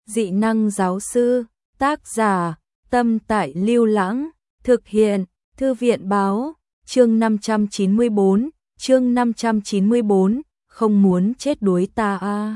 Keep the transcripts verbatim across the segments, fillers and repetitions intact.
Dị năng giáo sư, tác giả, Tâm Tại Lưu Lãng, thực hiện, Thư viện báo, chương năm trăm chín mươi bốn, chương năm trăm chín mươi bốn, không muốn chết đuối ta a.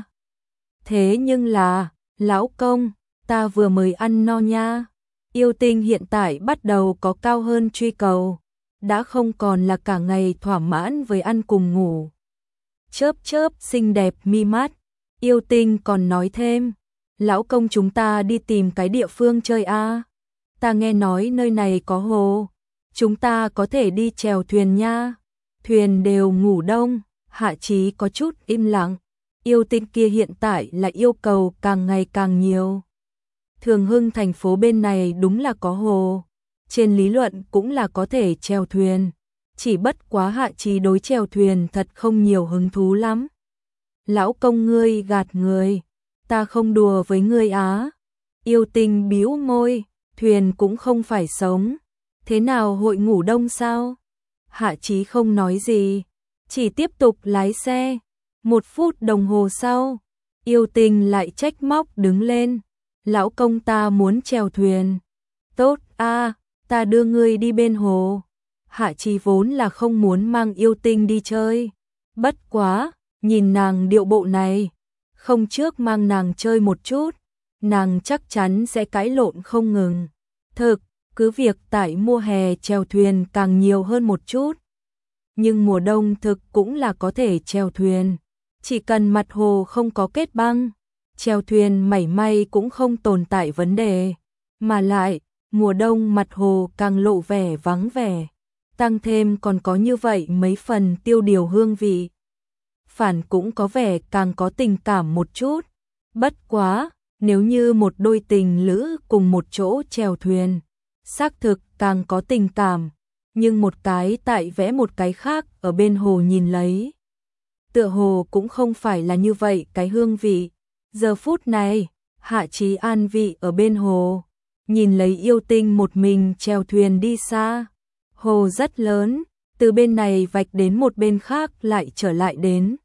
Thế nhưng là, lão công, ta vừa mới ăn no nha. Yêu tinh hiện tại bắt đầu có cao hơn truy cầu, đã không còn là cả ngày thỏa mãn với ăn cùng ngủ. Chớp chớp xinh đẹp mi mắt, yêu tinh còn nói thêm, lão công chúng ta đi tìm cái địa phương chơi a. Ta nghe nói nơi này có hồ, chúng ta có thể đi chèo thuyền nha. Thuyền đều ngủ đông, Hạ Chí có chút im lặng, yêu tinh kia hiện tại là yêu cầu càng ngày càng nhiều. Thường Hưng thành phố bên này đúng là có hồ, trên lý luận cũng là có thể chèo thuyền, chỉ bất quá Hạ Chí đối chèo thuyền thật không nhiều hứng thú lắm. Lão công ngươi gạt người, ta không đùa với ngươi á. Yêu tinh bĩu môi, thuyền cũng không phải sống, thế nào hội ngủ đông sao? Hạ Chí không nói gì, chỉ tiếp tục lái xe. Một phút đồng hồ sau, yêu tinh lại trách móc đứng lên. Lão công ta muốn chèo thuyền. Tốt a, ta đưa ngươi đi bên hồ. Hạ Chí vốn là không muốn mang yêu tinh đi chơi. Bất quá, nhìn nàng điệu bộ này, không trước mang nàng chơi một chút, nàng chắc chắn sẽ cãi lộn không ngừng. Thực, cứ việc tại mùa hè chèo thuyền càng nhiều hơn một chút. Nhưng mùa đông thực cũng là có thể chèo thuyền. Chỉ cần mặt hồ không có kết băng, chèo thuyền mảy may cũng không tồn tại vấn đề. Mà lại, mùa đông mặt hồ càng lộ vẻ vắng vẻ. Tăng thêm còn có như vậy mấy phần tiêu điều hương vị. Phản cũng có vẻ càng có tình cảm một chút. Bất quá, nếu như một đôi tình lữ cùng một chỗ chèo thuyền, xác thực càng có tình cảm. Nhưng một cái tại vẽ một cái khác ở bên hồ nhìn lấy. Tựa hồ cũng không phải là như vậy cái hương vị. Giờ phút này, Hạ Chí an vị ở bên hồ, nhìn lấy yêu tinh một mình chèo thuyền đi xa. Hồ rất lớn, từ bên này vạch đến một bên khác lại trở lại đến.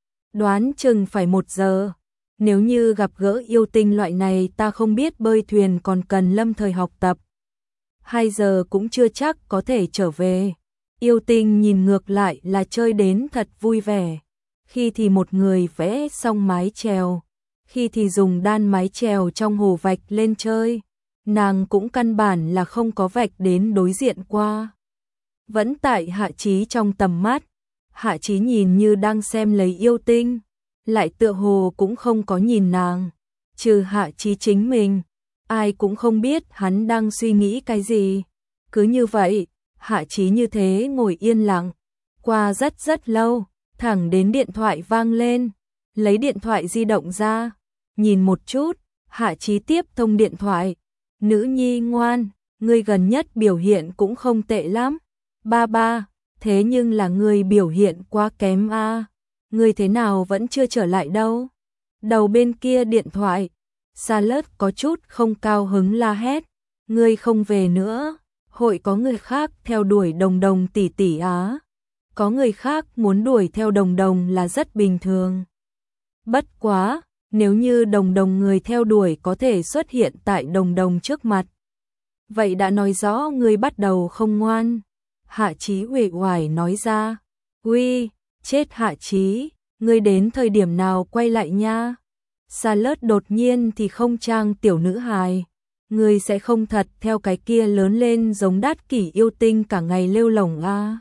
Đoán chừng phải một giờ. Nếu như gặp gỡ yêu tinh loại này ta không biết bơi thuyền còn cần lâm thời học tập. Hai giờ cũng chưa chắc có thể trở về. Yêu tinh nhìn ngược lại là chơi đến thật vui vẻ. Khi thì một người vẽ xong mái chèo, khi thì dùng đan mái chèo trong hồ vạch lên chơi. Nàng cũng căn bản là không có vạch đến đối diện qua. Vẫn tại Hạ Chí trong tầm mắt. Hạ Chí nhìn như đang xem lấy yêu tinh, lại tựa hồ cũng không có nhìn nàng. Trừ Hạ Chí chính mình, ai cũng không biết hắn đang suy nghĩ cái gì. Cứ như vậy, Hạ Chí như thế ngồi yên lặng, qua rất rất lâu, thẳng đến điện thoại vang lên. Lấy điện thoại di động ra, nhìn một chút, Hạ Chí tiếp thông điện thoại. Nữ nhi ngoan, ngươi gần nhất biểu hiện cũng không tệ lắm. Ba ba, thế nhưng là ngươi biểu hiện quá kém a. Ngươi thế nào vẫn chưa trở lại đâu? Đầu bên kia điện thoại, Charlotte có chút không cao hứng la hét, ngươi không về nữa, hội có người khác theo đuổi Đồng Đồng tỷ tỷ á. Có người khác muốn đuổi theo Đồng Đồng là rất bình thường. Bất quá, nếu như Đồng Đồng người theo đuổi có thể xuất hiện tại Đồng Đồng trước mặt, vậy đã nói rõ ngươi bắt đầu không ngoan. Hạ Chí uể oải nói ra. Uy, chết Hạ Chí, ngươi đến thời điểm nào quay lại nha? Charlotte đột nhiên thì không trang tiểu nữ hài. Ngươi sẽ không thật theo cái kia lớn lên giống đát kỷ yêu tinh cả ngày lêu lổng a.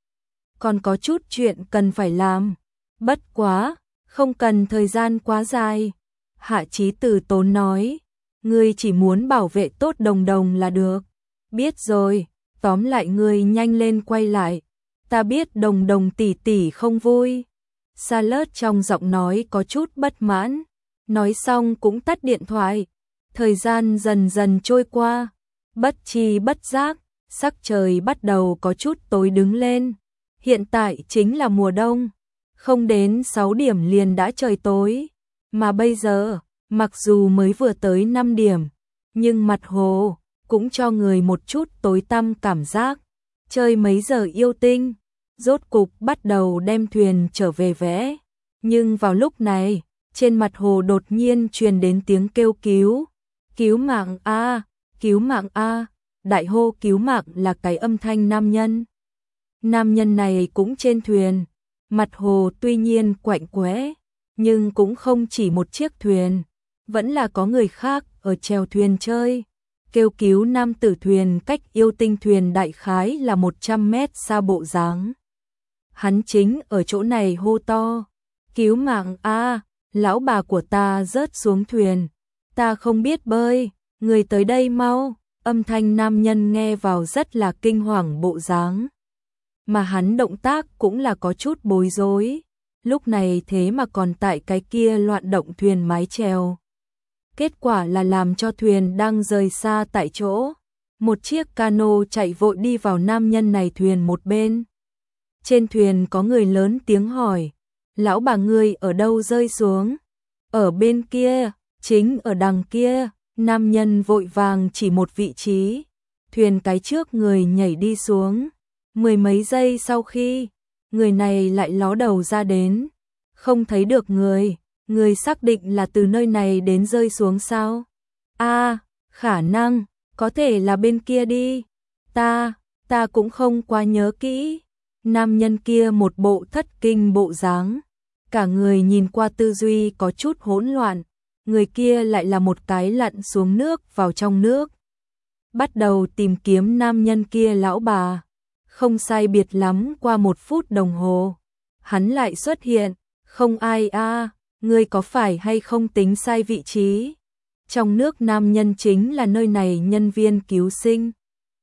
Còn có chút chuyện cần phải làm. Bất quá, không cần thời gian quá dài. Hạ Chí từ tốn nói. Ngươi chỉ muốn bảo vệ tốt Đồng Đồng là được. Biết rồi, tóm lại ngươi nhanh lên quay lại. Ta biết Đồng Đồng tỷ tỷ không vui. Charlotte trong giọng nói có chút bất mãn. Nói xong cũng tắt điện thoại. Thời gian dần dần trôi qua. Bất chi bất giác, sắc trời bắt đầu có chút tối đứng lên. Hiện tại chính là mùa đông. Không đến sáu điểm liền đã trời tối. Mà bây giờ, mặc dù mới vừa tới năm điểm, nhưng mặt hồ cũng cho người một chút tối tăm cảm giác. Chơi mấy giờ yêu tinh, rốt cục bắt đầu đem thuyền trở về vẽ. Nhưng vào lúc này, trên mặt hồ đột nhiên truyền đến tiếng kêu cứu. Cứu mạng a, cứu mạng a, đại hô cứu mạng là cái âm thanh nam nhân. Nam nhân này cũng trên thuyền, mặt hồ tuy nhiên quạnh quẽ, nhưng cũng không chỉ một chiếc thuyền, vẫn là có người khác ở chèo thuyền chơi. Kêu cứu nam tử thuyền cách yêu tinh thuyền đại khái là một trăm mét xa bộ dáng. Hắn chính ở chỗ này hô to, cứu mạng a, lão bà của ta rớt xuống thuyền, ta không biết bơi, người tới đây mau. Âm thanh nam nhân nghe vào rất là kinh hoàng bộ dáng, mà hắn động tác cũng là có chút bối rối, lúc này thế mà còn tại cái kia loạn động thuyền mái chèo. Kết quả là làm cho thuyền đang rời xa tại chỗ, một chiếc cano chạy vội đi vào nam nhân này thuyền một bên. Trên thuyền có người lớn tiếng hỏi, lão bà ngươi ở đâu rơi xuống? Ở bên kia, chính ở đằng kia. Nam nhân vội vàng chỉ một vị trí, thuyền cái trước người nhảy đi xuống. Mười mấy giây sau khi, người này lại ló đầu ra đến, không thấy được người, người xác định là từ nơi này đến rơi xuống sao? A, à, khả năng, có thể là bên kia đi, ta, ta cũng không quá nhớ kỹ. Nam nhân kia một bộ thất kinh bộ dáng, cả người nhìn qua tư duy có chút hỗn loạn. Người kia lại là một cái lặn xuống nước vào trong nước, bắt đầu tìm kiếm nam nhân kia lão bà. Không sai biệt lắm qua một phút đồng hồ, hắn lại xuất hiện, không ai a, à, ngươi có phải hay không tính sai vị trí? Trong nước nam nhân chính là nơi này nhân viên cứu sinh.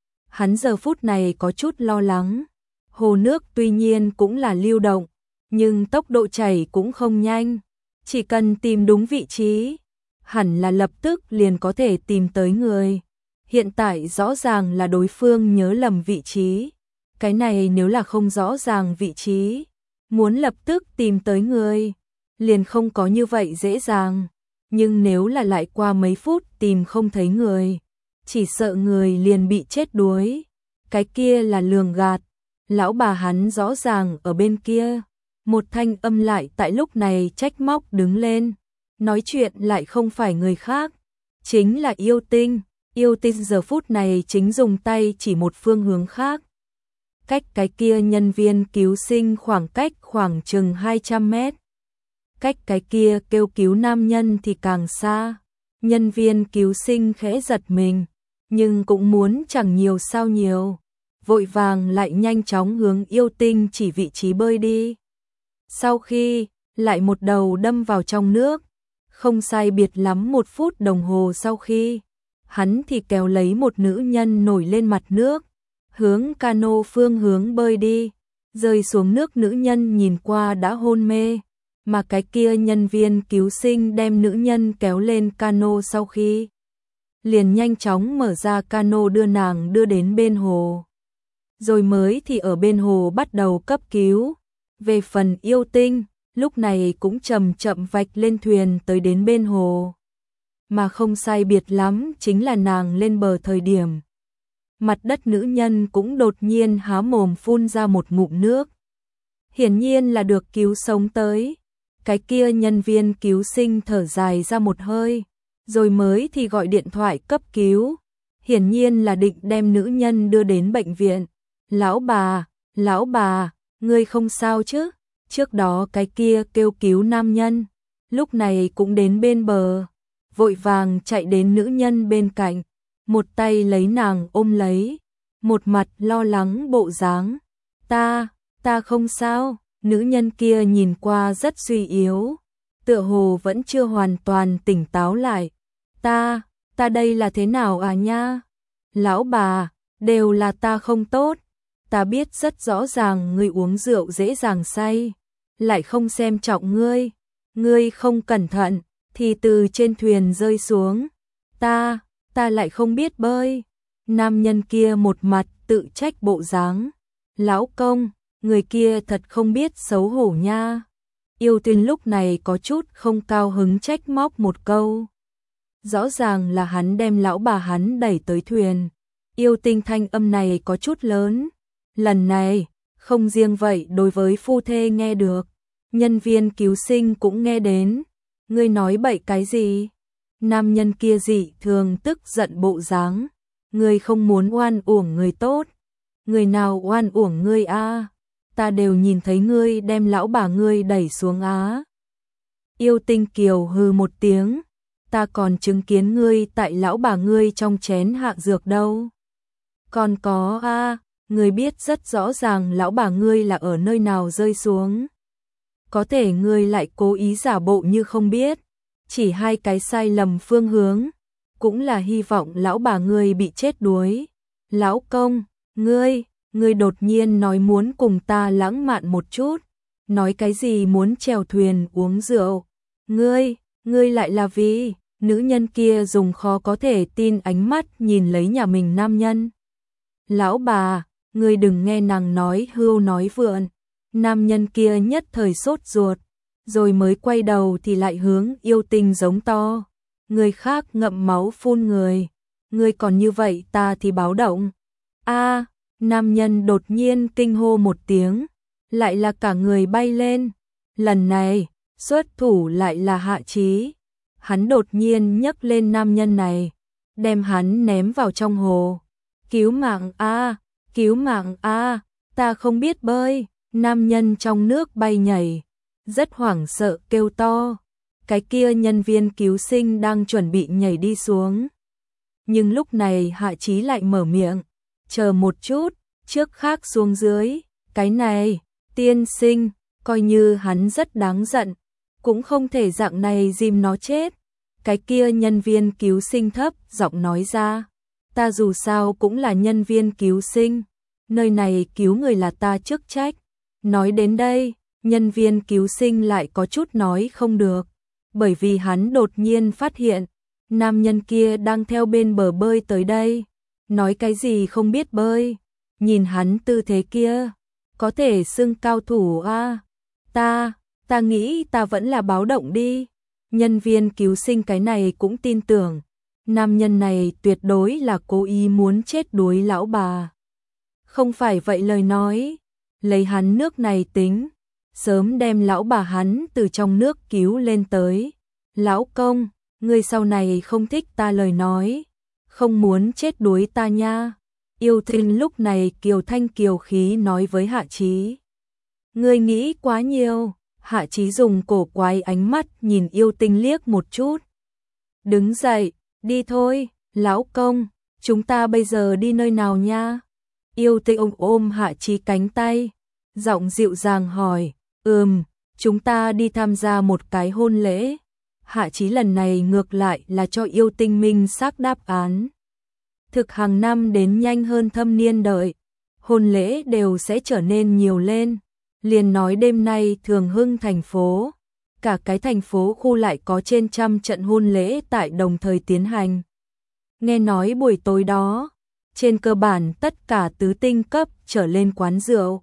Hắn giờ phút này có chút lo lắng, hồ nước tuy nhiên cũng là lưu động, nhưng tốc độ chảy cũng không nhanh. Chỉ cần tìm đúng vị trí, hẳn là lập tức liền có thể tìm tới người. Hiện tại rõ ràng là đối phương nhớ lầm vị trí. Cái này nếu là không rõ ràng vị trí, muốn lập tức tìm tới người, liền không có như vậy dễ dàng. Nhưng nếu là lại qua mấy phút tìm không thấy người, chỉ sợ người liền bị chết đuối. Cái kia là lường gạt, lão bà hắn rõ ràng ở bên kia. Một thanh âm lại tại lúc này trách móc đứng lên, nói chuyện lại không phải người khác, chính là yêu tinh. Yêu tinh giờ phút này chính dùng tay chỉ một phương hướng khác. Cách cái kia nhân viên cứu sinh khoảng cách khoảng chừng hai trăm mét. Cách cái kia kêu cứu nam nhân thì càng xa. Nhân viên cứu sinh khẽ giật mình, nhưng cũng muốn chẳng nhiều sao nhiều. Vội vàng lại nhanh chóng hướng yêu tinh chỉ vị trí bơi đi. Sau khi, lại một đầu đâm vào trong nước, không sai biệt lắm một phút đồng hồ sau khi, hắn thì kéo lấy một nữ nhân nổi lên mặt nước, hướng cano phương hướng bơi đi, rơi xuống nước nữ nhân nhìn qua đã hôn mê, mà cái kia nhân viên cứu sinh đem nữ nhân kéo lên cano sau khi, liền nhanh chóng mở ra cano đưa nàng đưa đến bên hồ. Rồi mới thì ở bên hồ bắt đầu cấp cứu. Về phần yêu tinh, lúc này cũng chậm chậm vạch lên thuyền tới đến bên hồ. Mà không sai biệt lắm chính là nàng lên bờ thời điểm. Mặt đất nữ nhân cũng đột nhiên há mồm phun ra một ngụm nước. Hiển nhiên là được cứu sống tới. Cái kia nhân viên cứu sinh thở dài ra một hơi, rồi mới thì gọi điện thoại cấp cứu. Hiển nhiên là định đem nữ nhân đưa đến bệnh viện. Lão bà, lão bà, ngươi không sao chứ? Trước đó cái kia kêu cứu nam nhân, lúc này cũng đến bên bờ, vội vàng chạy đến nữ nhân bên cạnh, một tay lấy nàng ôm lấy, một mặt lo lắng bộ dáng. Ta, ta không sao. Nữ nhân kia nhìn qua rất suy yếu, tựa hồ vẫn chưa hoàn toàn tỉnh táo lại. Ta, ta đây là thế nào à nha? Lão bà, đều là ta không tốt. Ta biết rất rõ ràng ngươi uống rượu dễ dàng say, lại không xem trọng ngươi. Ngươi không cẩn thận, thì từ trên thuyền rơi xuống. Ta, ta lại không biết bơi. Nam nhân kia một mặt tự trách bộ dáng. Lão công, người kia thật không biết xấu hổ nha. Yêu tinh lúc này có chút không cao hứng trách móc một câu. Rõ ràng là hắn đem lão bà hắn đẩy tới thuyền. Yêu tinh thanh âm này có chút lớn. Lần này, không riêng vậy đối với phu thê nghe được, nhân viên cứu sinh cũng nghe đến. ngươi nói bậy cái gì? Nam nhân kia dị thường tức giận bộ dáng, ngươi không muốn oan uổng người tốt, người nào oan uổng ngươi a? Ta đều nhìn thấy ngươi đem lão bà ngươi đẩy xuống á. Yêu Tinh Kiều hừ một tiếng, ta còn chứng kiến ngươi tại lão bà ngươi trong chén hạ dược đâu. Còn có a, ngươi biết rất rõ ràng lão bà ngươi là ở nơi nào rơi xuống. Có thể ngươi lại cố ý giả bộ như không biết, chỉ hai cái sai lầm phương hướng, cũng là hy vọng lão bà ngươi bị chết đuối. Lão công, ngươi, ngươi đột nhiên nói muốn cùng ta lãng mạn một chút, nói cái gì muốn chèo thuyền uống rượu. Ngươi, ngươi lại là vì, nữ nhân kia dùng khó có thể tin ánh mắt nhìn lấy nhà mình nam nhân. Lão bà, ngươi đừng nghe nàng nói hưu nói vượn. Nam nhân kia nhất thời sốt ruột, rồi mới quay đầu thì lại hướng Yêu Tinh giống to. Người khác ngậm máu phun người, ngươi còn như vậy ta thì báo động. A, nam nhân đột nhiên kinh hô một tiếng, lại là cả người bay lên. Lần này, xuất thủ lại là Hạ Chí. Hắn đột nhiên nhấc lên nam nhân này, đem hắn ném vào trong hồ. Cứu mạng a, cứu mạng a, ta không biết bơi. Nam nhân trong nước bay nhảy, rất hoảng sợ kêu to. Cái kia nhân viên cứu sinh đang chuẩn bị nhảy đi xuống. Nhưng lúc này Hạ Chí lại mở miệng, chờ một chút, trước khác xuống dưới. Cái này, tiên sinh, coi như hắn rất đáng giận, cũng không thể dạng này dìm nó chết. Cái kia nhân viên cứu sinh thấp giọng nói ra, ta dù sao cũng là nhân viên cứu sinh, nơi này cứu người là ta chức trách. Nói đến đây, nhân viên cứu sinh lại có chút nói không được, bởi vì hắn đột nhiên phát hiện, nam nhân kia đang theo bên bờ bơi tới đây. Nói cái gì không biết bơi, nhìn hắn tư thế kia, có thể xưng cao thủ a. Ta, ta nghĩ ta vẫn là báo động đi. Nhân viên cứu sinh cái này cũng tin tưởng, nam nhân này tuyệt đối là cố ý muốn chết đuối lão bà. Không phải vậy lời nói, lấy hắn nước này tính, sớm đem lão bà hắn từ trong nước cứu lên tới. Lão công, ngươi sau này không thích ta lời nói, không muốn chết đuối ta nha. Yêu Tinh lúc này kiều thanh kiều khí nói với Hạ Chí. Ngươi nghĩ quá nhiều. Hạ Chí dùng cổ quái ánh mắt nhìn Yêu Tinh liếc một chút. Đứng dậy, đi thôi, lão công, chúng ta bây giờ đi nơi nào nha? Yêu Tinh ôm ôm Hạ Chí cánh tay, giọng dịu dàng hỏi, ừm, chúng ta đi tham gia một cái hôn lễ. Hạ Chí lần này ngược lại là cho Yêu Tinh minh xác đáp án. Thực hàng năm đến nhanh hơn thâm niên đợi, hôn lễ đều sẽ trở nên nhiều lên. Liền nói đêm nay Thường Hưng thành phố, cả cái thành phố khu lại có trên trăm trận hôn lễ tại đồng thời tiến hành. Nghe nói buổi tối đó, trên cơ bản tất cả tứ tinh cấp trở lên quán rượu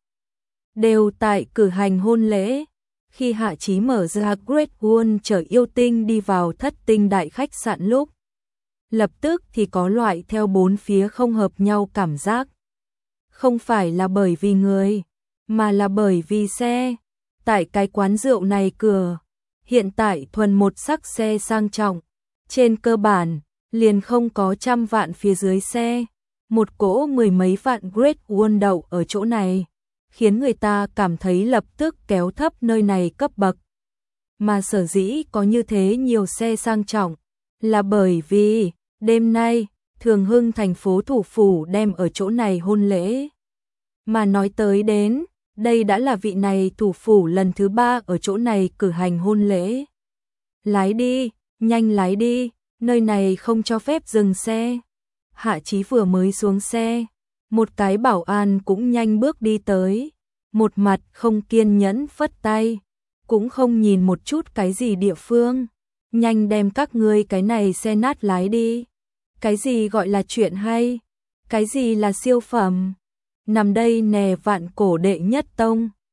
đều tại cử hành hôn lễ. Khi Hạ Chí mở ra Great Wall chở Yêu Tinh đi vào thất tinh đại khách sạn lúc, lập tức thì có loại theo bốn phía không hợp nhau cảm giác. Không phải là bởi vì người, mà là bởi vì xe. Tại cái quán rượu này cửa, hiện tại thuần một sắc xe sang trọng, trên cơ bản liền không có trăm vạn phía dưới xe, một cỗ mười mấy vạn Great Wall đậu ở chỗ này, khiến người ta cảm thấy lập tức kéo thấp nơi này cấp bậc. Mà sở dĩ có như thế nhiều xe sang trọng, là bởi vì đêm nay Thường Hưng thành phố thủ phủ đem ở chỗ này hôn lễ. Mà nói tới đến, đây đã là vị này thủ phủ lần thứ ba ở chỗ này cử hành hôn lễ. Lái đi, nhanh lái đi, nơi này không cho phép dừng xe. Hạ Chí vừa mới xuống xe, một cái bảo an cũng nhanh bước đi tới, một mặt không kiên nhẫn phất tay, cũng không nhìn một chút cái gì địa phương. Nhanh đem các ngươi cái này xe nát lái đi. Cái gì gọi là chuyện hay? Cái gì là siêu phẩm? Nằm đây nè vạn cổ đệ nhất tông.